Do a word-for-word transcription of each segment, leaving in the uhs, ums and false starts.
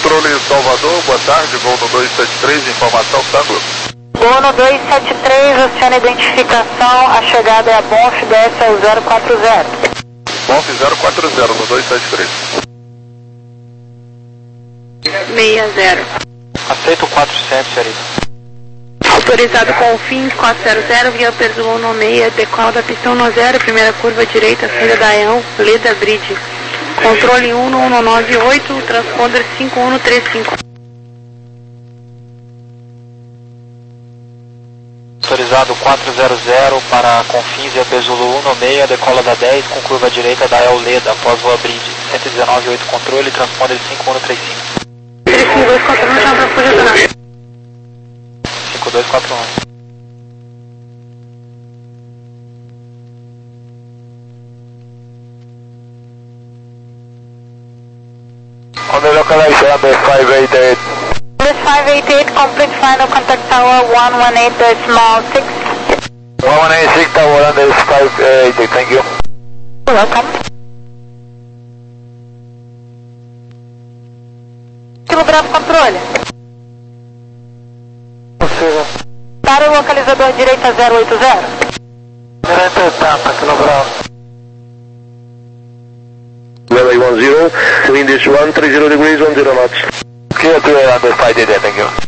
Controle Salvador, boa tarde, voo no dois sete três, informação, Tango. Voo no dois sete três, oceano identificação, a chegada é a Bonf, desce ao zero quatro zero. Bonf zero quatro zero no dois sete três. sessenta. Aceito o quatro sete, senhorita. Autorizado com o fim quatro zero zero, via Perzulo no meia, decola da pistão no zero, primeira curva direita, saída da Eão, Leda Bridge. Controle um um nove oito, transponder cinco um três cinco. Autorizado quatro zero zero para Confins e Apesulu um no meia, decola da dez com curva direita da Euleda, após voa bridge, cento e dezenove oito controle, transponder cinco um três cinco. três cinco dois quatro um, chama para projetar. cinco dois quatro um. On the localization number five eight eight. five eight eight, complete final contact tower one one eight decimal six. one one eight six tower under five eight eight, thank you. You're welcome. Kilo Bravo controle. Para o localizador direita zero oito zero. Direita oitenta, Kilo Bravo. Level one zero, wind is one three zero degrees, one zero knots. Clear to air under five eight eight, thank you.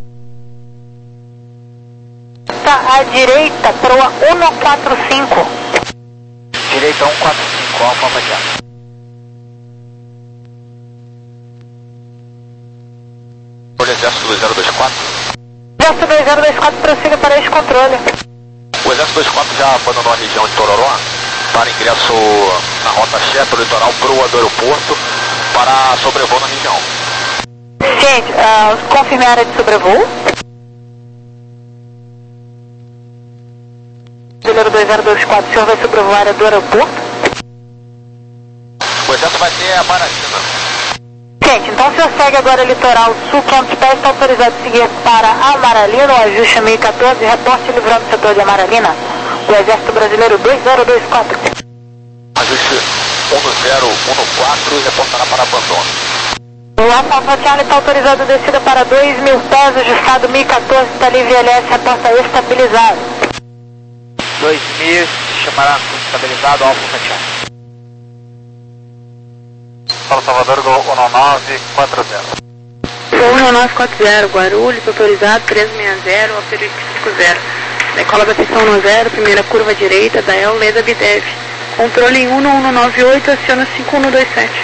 Está à direita, proa cento e quarenta e cinco. Direita cento e quarenta e cinco, Alfa Matiá. Olha, Exército dois zero dois quatro. Exército dois zero dois quatro, prossiga para esse controle. O Exército dois quatro já abandonou a região de Tororó para ingresso na rota Cheto, litoral proa do aeroporto, para sobrevoo na região. Gente, uh, confirme a área de sobrevoo. Brasileiro dois zero dois quatro, o senhor vai sobrevoar a área do aeroporto? O Exército vai ter a Maracina. Gente, então o senhor segue agora litoral sul, quinhentos pés, está autorizado a seguir para Amaralina, o ajuste mil e quatorze, reporte livrando o setor de Amaralina. O Exército Brasileiro dois zero dois quatro. Ajuste um zero um quatro e reportará para abandono. O Alfa Charlie está autorizado a descida para dois mil pés, ajustado mil e quatorze, está livre L S, reporta estabilizado. dois mil, chamará estabilizado, Alfa Charlie. Fala Salvador, Gol um nove quatro zero. um nove quatro zero, Guarulhos, autorizado trezentos e sessenta, asterisco cinco zero. Decola da pistão no zero, primeira curva direita, da El Leda Bidev. Controle um um nove oito, aciona cinco um dois sete.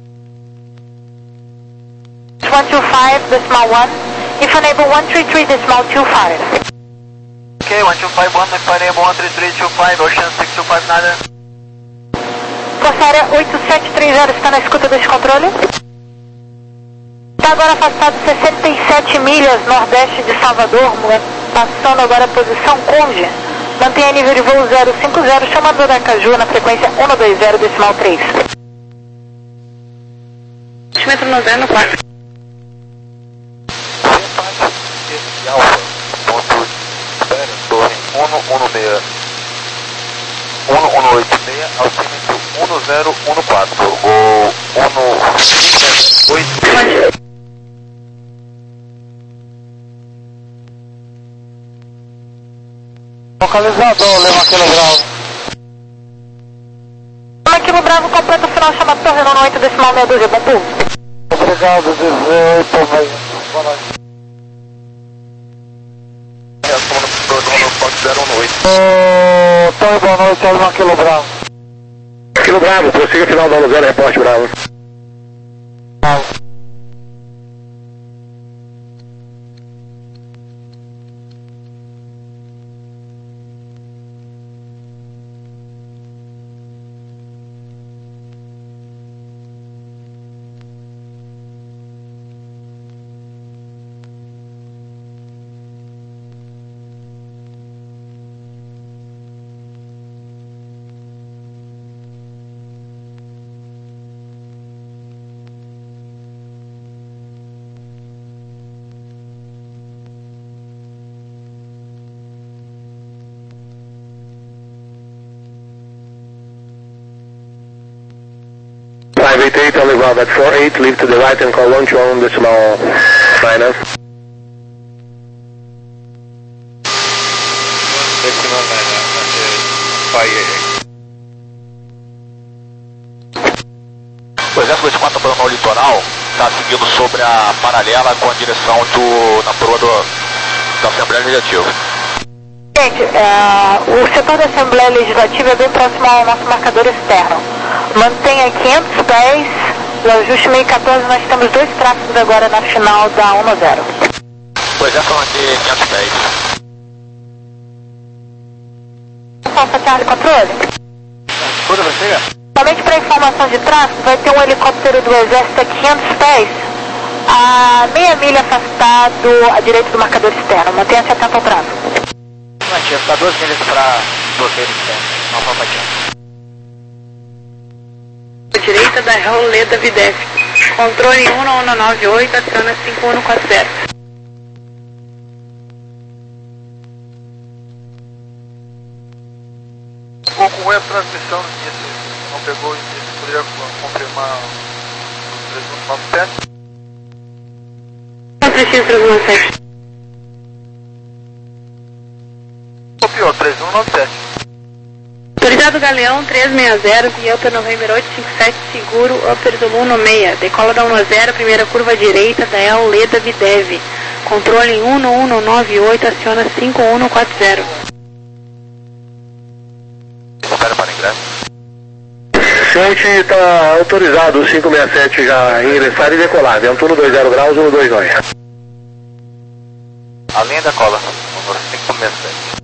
one two five, decimal one. If unable, one three three, decimal two five. Ok, one two five one, if unable, one three three two five, Ocean six two five nada. Corsária oito sete três zero, está na escuta desse controle? Está agora afastado sessenta e sete milhas nordeste de Salvador, passando agora a posição Conde. Mantenha nível de voo zero cinco zero, chamador da Caju na frequência um dois zero, decimal três. Metro no zero no quatro. Esse Alfa, ponto, espera, torre, um um seis, um um oito seis, altímetro um zero um quatro, gol um cinco oito. Localizador, Lema Quilo Bravo. Lema Quilo Bravo, completa o final, chama Torre no oito, decimal meia dúzia, bom pulo. Obrigado, dezoito, bem. Boa noite. zero um oito. Ô, Torre, boa noite, Lema Quilo Bravo. Quilo Bravo, prossiga final da zero, reporte Bravo. Bravo. five eight eight, only ground at four eight, leave to the right and call one two one decimal finance. Decimal finance, O exército vinte e quatro para o litoral, está seguindo sobre a paralela com a direção do, da proa do, da Assembleia Legislativa. Gente, é, o setor da Assembleia Legislativa é bem próximo ao nosso marcador externo. Mantenha quinhentos pés, no ajuste meio quatorze nós temos dois tráficos agora na final da um zero. O exército vai manter quinhentos pés. Alfa Charlie controle. Tudo vai chegar? Somente para informação de tráfego, vai ter um helicóptero do exército a quinhentos pés, a meia milha afastado à direita do marcador externo. Mantenha-se atento ao tráfego. Mantinha, está duas milhas para bloqueio externo. Não vamos adiante. Direita da Roleda Videf. Controle um um nove oito, aciona cinco um quatro zero. Ficou com a transmissão no início, não pegou o início, poderia confirmar o três um nove sete? Não precisa três um nove sete. Copiou, três um nove sete. Autorizado Galeão três seis zero, via Upper November oito cinco sete, seguro Upper Zulu um seis, decola da um zero, primeira curva à direita da El Leda Videv. Controle um um nove oito, aciona cinco um quatro zero. Espera para ingresso. Ciente, está autorizado o cinco seis sete já ingressar e decolar. Ventura dois zero graus, um dois dois. Além da cola, número cinco seis sete.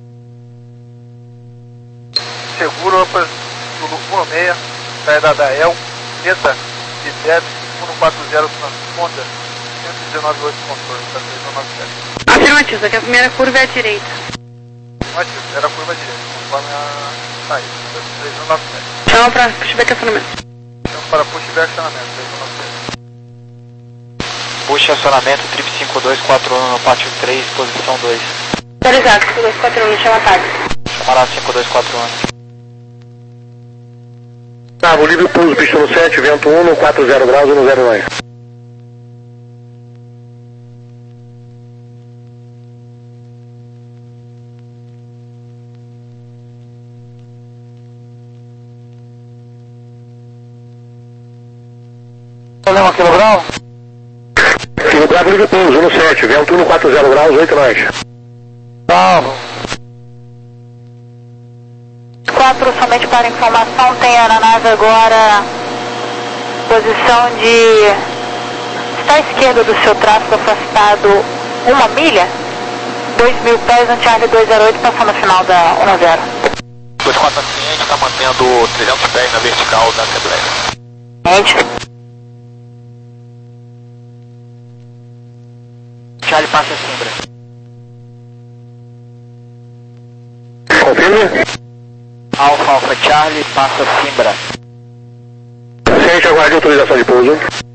Seguro Upper Zulu um seis, saída da El, Leda Videv, um quatro zero, transponda, cento e dezenove oito controle, está três um nove sete. Afirmativo, aqui a primeira curva é à direita. Afirmativo, era a curva direita, conforme a saída, três um nove sete. Chama para pushback acionamento. Chama para pushback acionamento, três um nove sete. Puxa acionamento, trip cinco dois quatro um no pátio três, posição dois. Autorizado, cinco dois quatro um, chama tarde. Chamará cinco dois quatro um. Cabo, livre pouso, pista no sete, vento um, quatro zero graus, um zero dois. Problema quilograu? Quilo Bravo, livre pouso, um sete, vento um, quatro zero graus, oito nós. Salvo. quatro, somente para informação, tem a aeronave agora posição de... Está à esquerda do seu tráfego, afastado uma milha, dois mil pés, no Charlie dois zero oito, passando a final da um zero. dois quatro ciente, está mantendo trezentos pés na vertical da Assembleia. Gente. Charlie passa a Simbra. Confirme. Alfa, Alfa, Charlie, passa a Simbra. Ciente, aguarde autorização de pouso.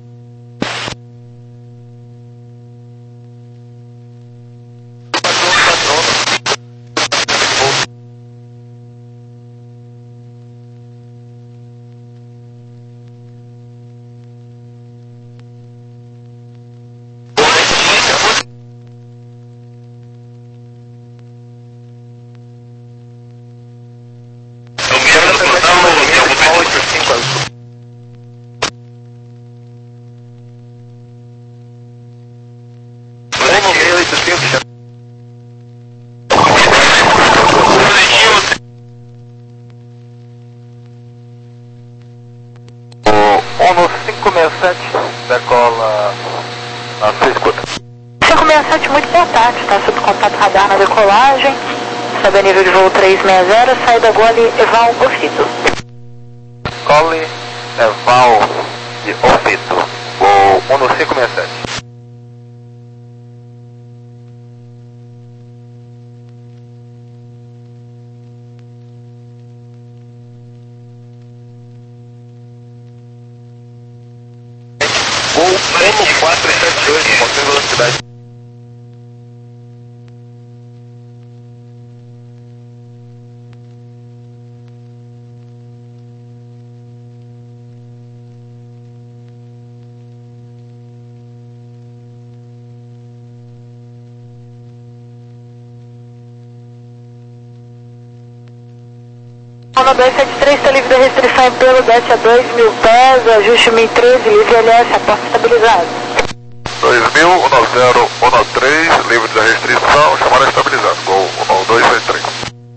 cinco seis sete, decola na sua escuta. cinco seis sete, muito boa tarde, está sob contato radar na decolagem, sobe a nível de voo três seis zero, saída Gole Eval Ofito. Gole Eval de Ofito, voo um no cinco seis sete. Voo um quatro sete oito, mantendo velocidade. Zona dois sete três, está livre da restrição em pelo, desce a dois mil pés, ajuste mil e treze, livre L S, aposta estabilizado. dois mil, um zero um três, livre da restrição, chamada estabilizado, gol um dois sete três.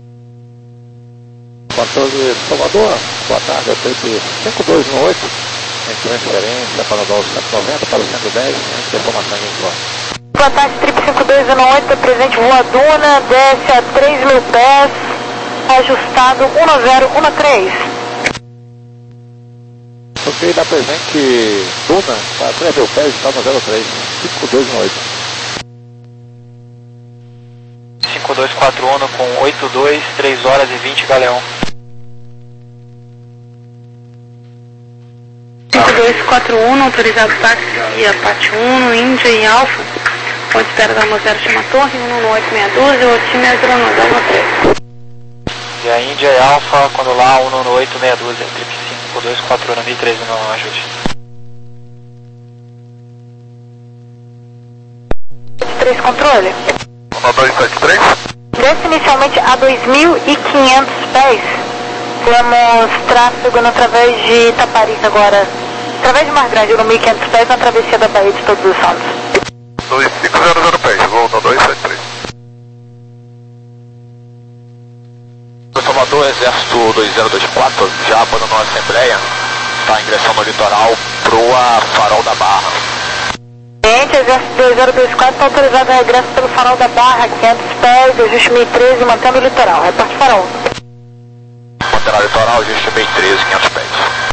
Controle Salvador, boa tarde, eu tenho cinco dois um oito, em transferência para o cento e noventa, para o cento e dez, em informação em informe. Boa tarde, Trip cinco dois um oito, presente Voa Duna, desce a três mil pés, ajustado um zero um três. Ok, da presente Duna, para três mil pés, está no zero três, cinco dois um oito. cinco dois quatro um com oito dois, três horas e vinte, Galeão. cinco dois quatro um, autorizado táxi via Pati um, Índia e Alfa. Ponte espera da Mozero chama Torre, um um oito seis um, o time é zero nove zero três. E a Índia e Alfa, quando lá, um um oito seis um, trip cinco dois quatro um, mil e treze, não ajude. três controle. um dois sete três. Desce inicialmente a dois mil e quinhentos pés. Temos tráfego através de Itaparica agora. Através de Mar Grande, no mil e quinhentos pés, na travessia da Baía de Todos os Santos. dois cinco zero zero pés, gol um dois sete três. Salvador, Exército dois zero dois quatro, já abandonou a Assembleia, está ingressando no litoral proa Farol da Barra. Cliente, Exército dois zero dois quatro, está autorizado a regresso pelo Farol da Barra, quinhentos pés, ajuste mil e treze, mantendo o litoral. Reparte Farol. Manterá litoral, ajuste mil e treze, quinhentos pés.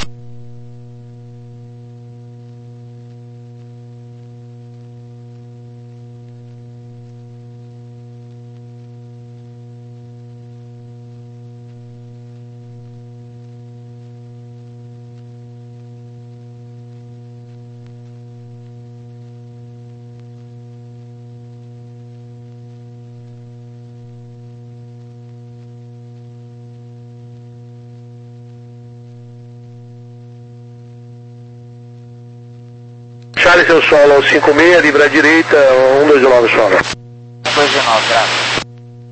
Charlie, seu solo cinco seis, livre à direita, um dois nove solo. um dois nove, graças.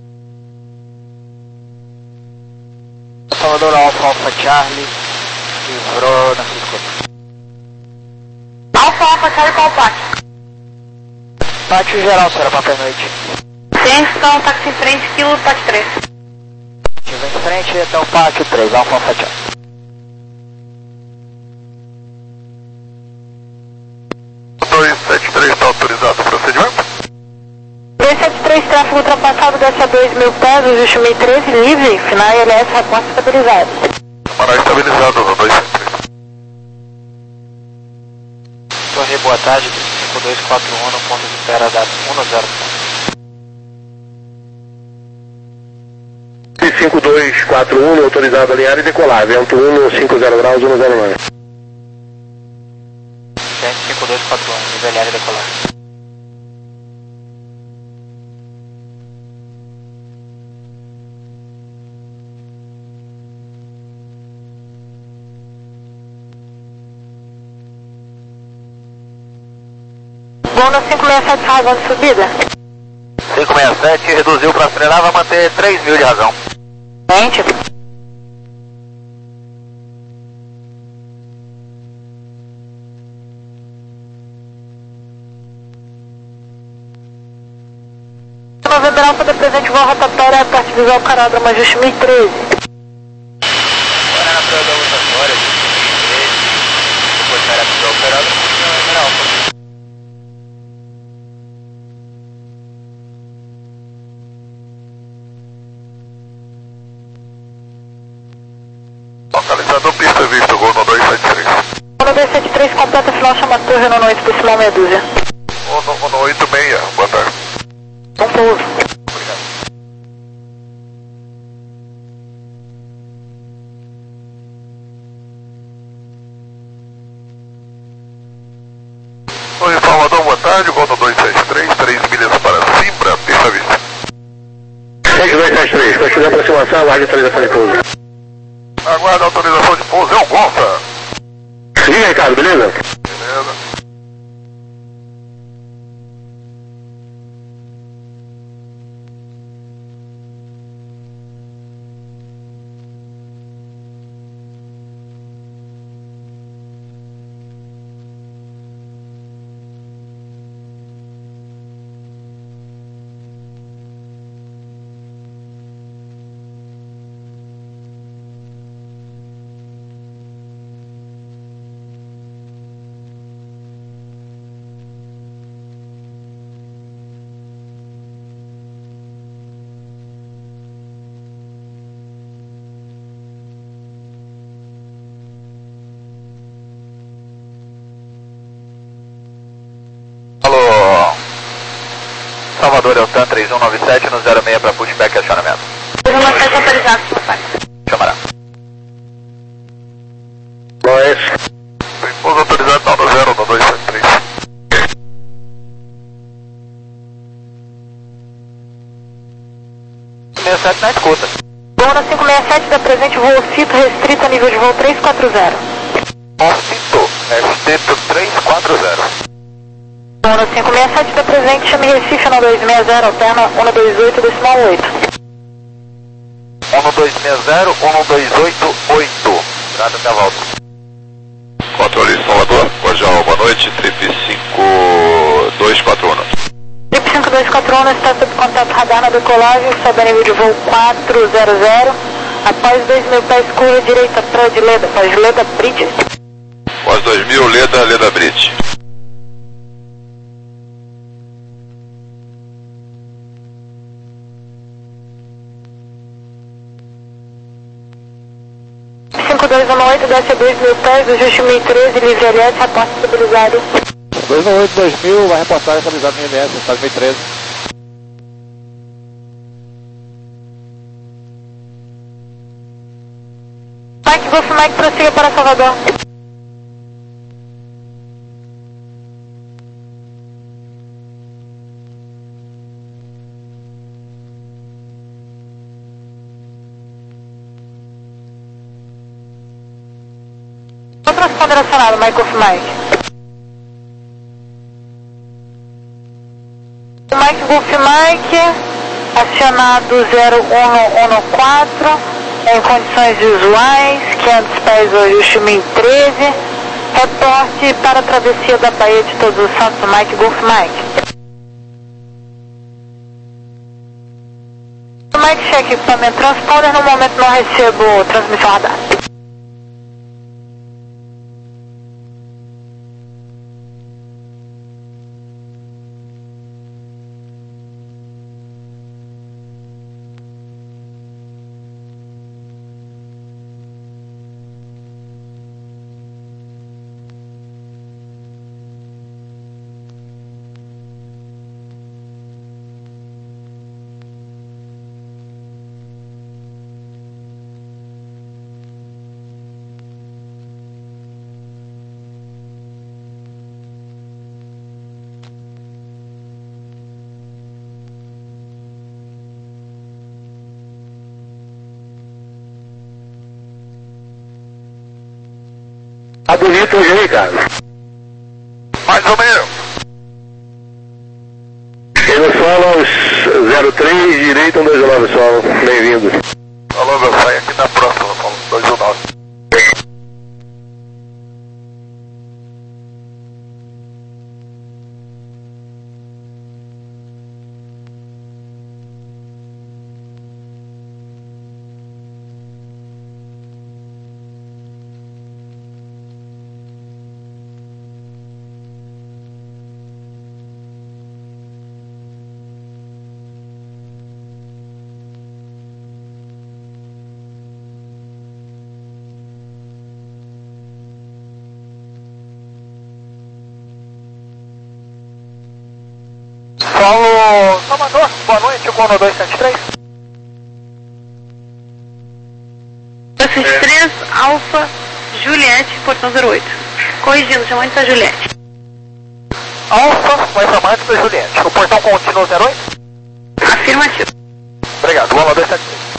Salvador Alfa, Alfa Charlie, livrou na Cisco. Alfa, Alfa, Charlie, qual Pati? Pátio geral, senhora, papai noite. Sim, então, táxi em frente, quilo, Pati três. Estive em frente até o pátio três, Alfa, Alfa Charlie. dois sete três está autorizado o procedimento? dois sete três, tráfego ultrapassado, desce a dois mil pés, ajuste mil e treze, livre, final I L S, reporte estabilizado. Chamada estabilizado no dois sete três. Torre, boa tarde, cinco dois quatro um, no ponto de espera da um zero. cinco dois quatro um, autorizado a alinhar e decolar, vento um, cinco zero graus, um zero nove. cinco dois quatro um, nivelar e decolar. Voo no cinco seis sete, razão de subida. cinco seis sete, reduziu para acelerar, vai manter três mil de razão. Gente, Novembro Alfa da presente voo rotatória, parte visual Caródromo, ajuste mil e treze. Agora na prova da rotatória, depois para a operador, Novembro Alfa. Localizador pista visto, gol no dois sete três. No dois sete três, completa final, chama Torre no oito, decimal meia dúzia. um oito seis, boa tarde. Bom pouso. Obrigado. Oi, Salvador, boa tarde, gol no dois sete três, três milhas para Simbra, pista vista. seis dois sete três, continua a aproximação, aguarde a autorização de pouso. Aguarda a autorização de pouso, é o Gonça. Sim, Ricardo, beleza? Beleza. Salvador, Eltan três um nove sete no zero seis para pushback e acionamento. três um nove sete autorizado, papai. Chamará. Nós. Pouso autorizado, não, no zero, no dois sete três. sessenta e sete na escuta. Zona cinco seis sete da presente, voo cito restrito a nível de voo três quatro zero. Cito, restrito três quatro zero. Zona cinco seis sete da presente, chame Recife um dois seis zero, alterna um dois oito, decimal oito. um dois seis zero, um dois oito oito. Nada até a volta. Controle Salvador, Cordial, boa noite, trip cinco dois quatro um. Trip cinco dois quatro um está sob contato radar na decolagem, sobe a nível de voo quatro zero zero. Após dois mil pés, curva direita para de Leda, após Leda Bridge. Após dois mil, Leda, Leda Bridge. cinco dois um oito, desce a dois mil pés, ajuste mil e treze, livre L S, reporte estabilizado. dois um oito dois mil, vai reportar estabilizado no I M S, estado mil e treze. Mike Golf Mike, prossiga para Salvador. O transponder acionado, Mike Golf Mike. Mike Golf Mike, acionado zero um um quatro, em condições visuais, quinhentos pés, ajuste mil e treze, reporte para a travessia da Baía de Todos os Santos, Mike Golf Mike. Mike, cheque equipamento transponder, no momento não recebo transmissão radar. Tá bonito hoje aí, cara. Mais ou menos. Chega solo zero três, direito um dois nove solo. Bem-vindo. Alô, meu pai, aqui na próxima, falo dois um nove. Solo Salvador, boa noite, Mono dois sete três. dois três, Alfa, Juliette, portão zero oito. Corrigindo, chamando de Juliette. Alfa, vai informar antes da Juliette. O portão contínuo zero oito? Afirmativo. Obrigado, Mono dois sete três.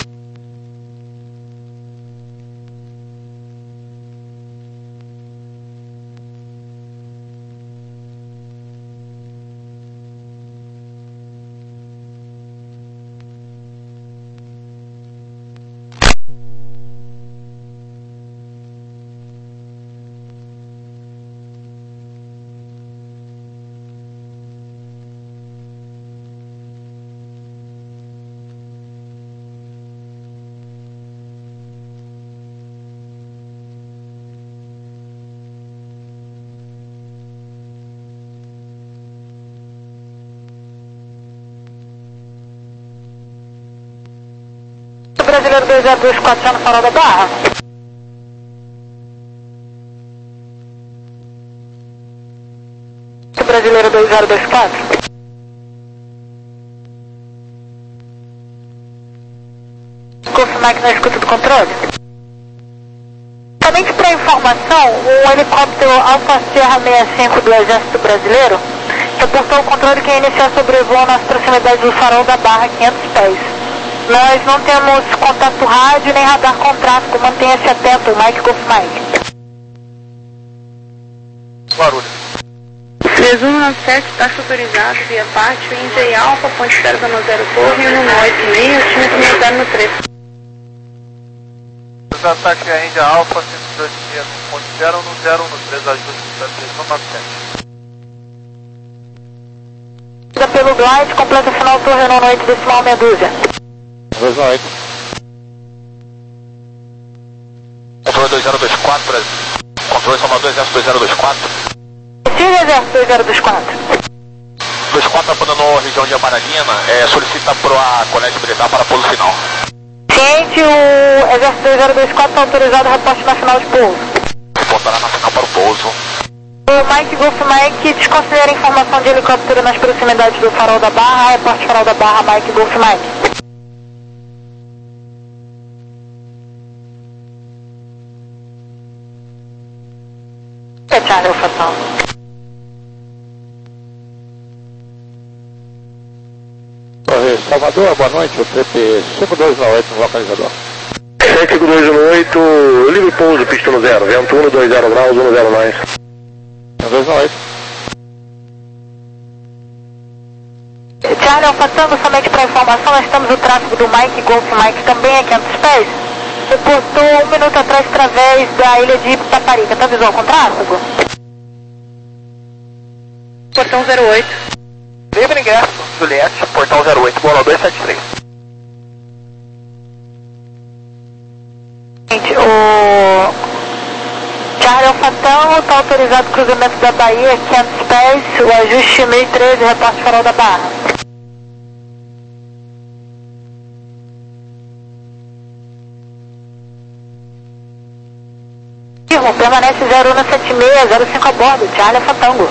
Brasileiro dois zero dois quatro já no farol da Barra. Brasileiro dois zero dois quatro. Mike na escuta do controle. Somente para informação, o helicóptero Alfa Sierra sessenta e cinco do Exército Brasileiro reportou o controle que iniciou sobrevoo nas proximidades do farol da Barra, quinhentos pés. Nós não temos contato rádio nem radar com tráfego, mantenha-se atento, Mike Golf Mike. Barulho. três um nove sete, taxa autorizado, via parte, Inter Alfa, ponte zero zero torre, no oito meio, time zero no três. Os ataques a Índia Alfa, cento e dois ponto zero no zero no três, ajuste três um nove sete. Pelo glide, completa final torre no oito, decimal meia dúzia. dois oito. Controle dois zero dois quatro, Brasil. Controle Salvador, Exército dois zero dois quatro. Sim, Exército dois zero dois quatro. dois quatro apontando na região de Amaralina, é, solicita para a colete militar para pouso final. Ciente, o Exército dois zero dois quatro está autorizado a reporte na final de pouso. Reportará na final para o pouso. O Mike Golf Mike desconsidera a informação de helicóptero nas proximidades do farol da Barra, reporte farol da Barra, Mike Golf Mike. É Charlie Alfa Tango. Torre Salvador, boa noite, o T P cinco dois um oito no localizador. sete dois um oito, livre pouso, pista no zero, vento um dois zero graus, um zero nove. cinco dois um oito. Charlie Alfa Tango, somente para informação, nós temos o tráfego do Mike Golf Mike também a quinhentos pés. Reportou um minuto atrás através da ilha de Taparica. Tá visual com tráfego? Portão zero oito. Livre ingresso, Juliette, portão zero oito, bola dois sete três. Gente, o Charlie Alfa Tango está autorizado o cruzamento da Bahia, quinhentos pés, o ajuste mil e treze, reporte farol da Barra. Permanece zero um sete seis, zero cinco a bordo, Charlie Alfa Tango.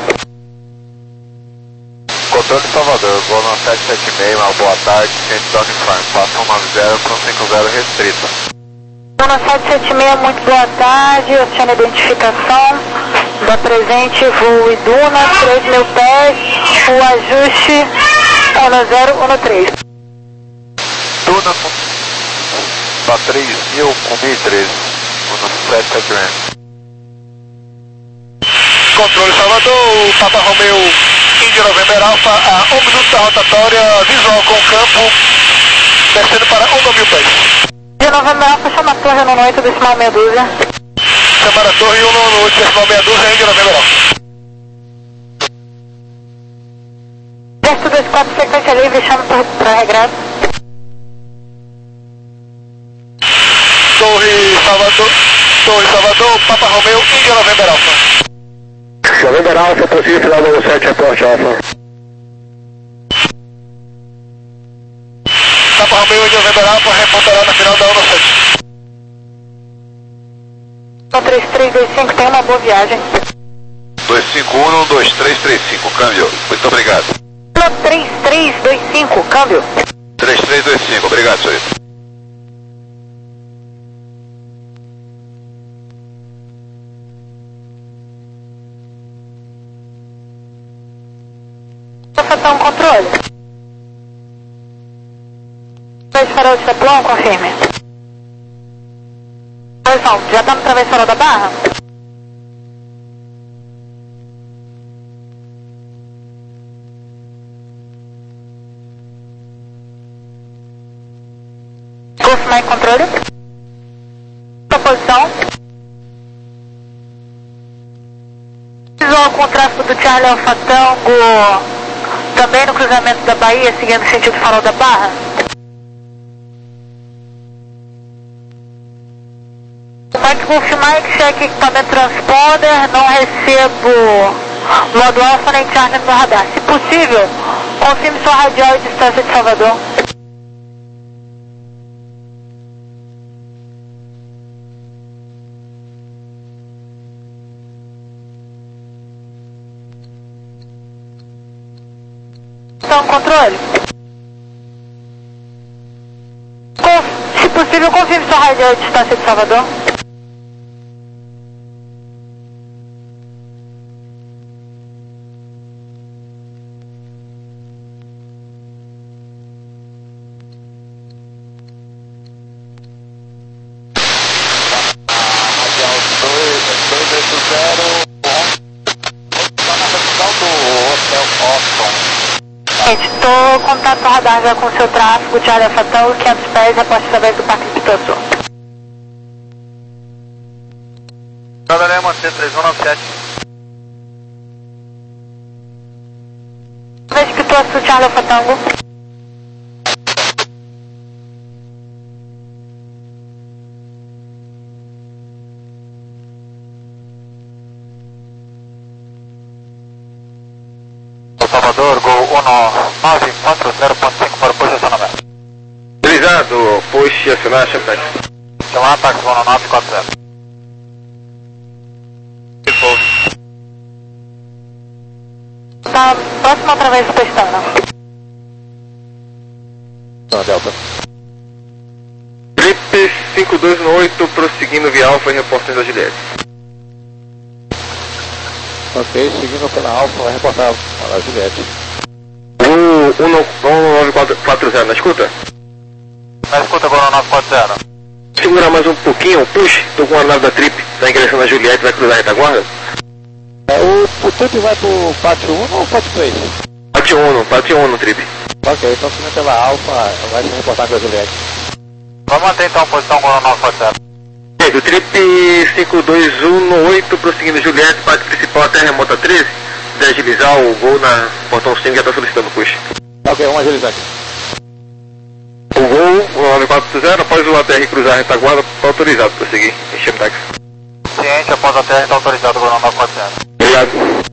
Controle Salvador, voo no sete sete seis, uma boa tarde, ciente da uniforme, passa um nove zero para um cinco zero restrita. Voo no sete sete seis, muito boa tarde, oceano identificação, da presente voo Iduna, três mil pés, o ajuste um zero um três. Iduna para três mil com mil e treze, no sete sete seis. Controle Salvador, Papa Romeu, Índia November Alfa, a um minuto da rotatória, visual com o campo, descendo para um mil pés. Índia November Alfa, chama a torre no oito, decimal meia dúzia. Chamar a torre um no oito, decimal meia dúzia, Índia November Alfa. Exército dois quatro, sequência livre, chama para regresso. Torre Salvador, Torre Salvador, Papa Romeu, Índia November Alfa. November Alfa, prossiga final do sete, reporte Alfa. Papa Romeu, Índia November Alfa, reportará na final da um sete. três três dois cinco, tem uma boa viagem. dois cinco um, dois três três cinco, câmbio. Muito obrigado. três três dois cinco, câmbio. três três dois cinco, obrigado, senhor. Um controle. Dois farol de Teplon, confirme. Dois não, já está no travesseiro da Barra? Golf Mike controle. Posição. Visual com o tráfego do Charlie Alfa Tango. Também no cruzamento da Bahia, seguindo o sentido farol da Barra. Mike Golf Mike, cheque equipamento transponder, não recebo modo alfa nem Charlie no radar. Se possível, confirme sua radial e distância de Salvador. Então, controle. Se possível, confirme sua rádio a distância de Salvador? Gente, estou contato no radar já com o seu tráfego de área fatal, quinhentos pés, aposta através do Parque de Pituaçu. Lema C três um nove sete. Através de Pituaçu, Charlie Alfa Tango. Salvador, Gol um nove quatro zero ponto cinco para o posicionamento. Utilizado, posicionar, Chapéu. Chamar táxi um nove quatro zero. Tá próximo através do Pestana. Tá, Delta. Trip cinco dois um oito, prosseguindo via Alfa e reportando da Juliette. Ok, seguindo pela Alfa, vai reportar para a Juliette. O um nove quatro zero, na escuta? Na escuta, Gol um nove quatro zero. Segurar mais um pouquinho, push, tô com a nave da Trip, tá ingressando na Juliette, vai cruzar a retaguarda? É, o, o Trip vai pro pátio um ou pátio três? Pátio um, pátio um, Trip. Ok, então seguindo pela Alfa, vai se reportar com a Juliette. Vamos manter então a posição Gol um nove quatro zero. Do Trip cinco dois um oito, prosseguindo Juliette, parte principal até remota treze, de agilizar o Gol na portão cinco, já está solicitando push. Ok, vamos agilizar aqui. O Gol um nove quatro zero, após o A T R cruzar a retaguarda, está autorizado para seguir. Enchemos táxi. Ciente, após a terra, está autorizado Gol um nove quatro zero. Obrigado.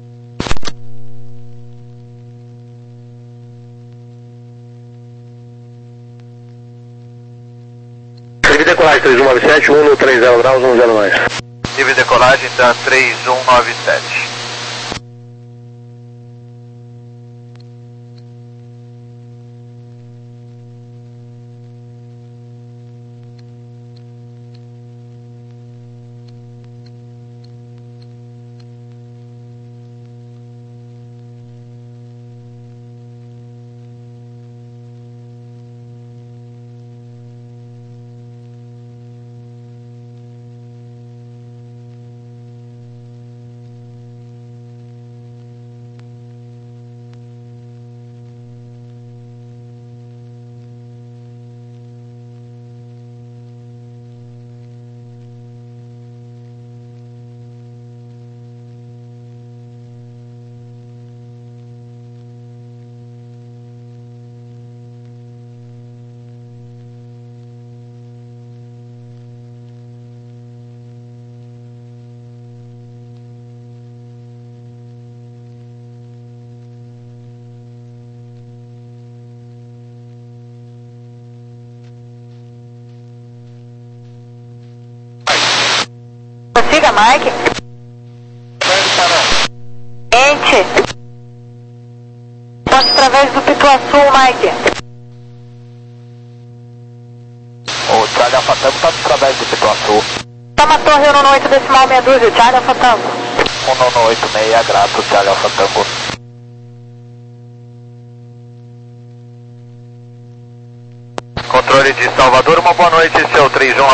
Serviço de decolagem três um nove sete, um no três zero graus, um zero mais. Nível de decolagem da três um nove sete. Prossiga, Mike. Gente. Posso através do Pituaçu, Mike. O Charlie Alfa Tango está através do Pituaçu. Toma torre um oito decimal meia dúzia, Charlie Alfa Tango. um oito seis, grato, Charlie Alfa Tango. Controle de Salvador, uma boa noite, seu três um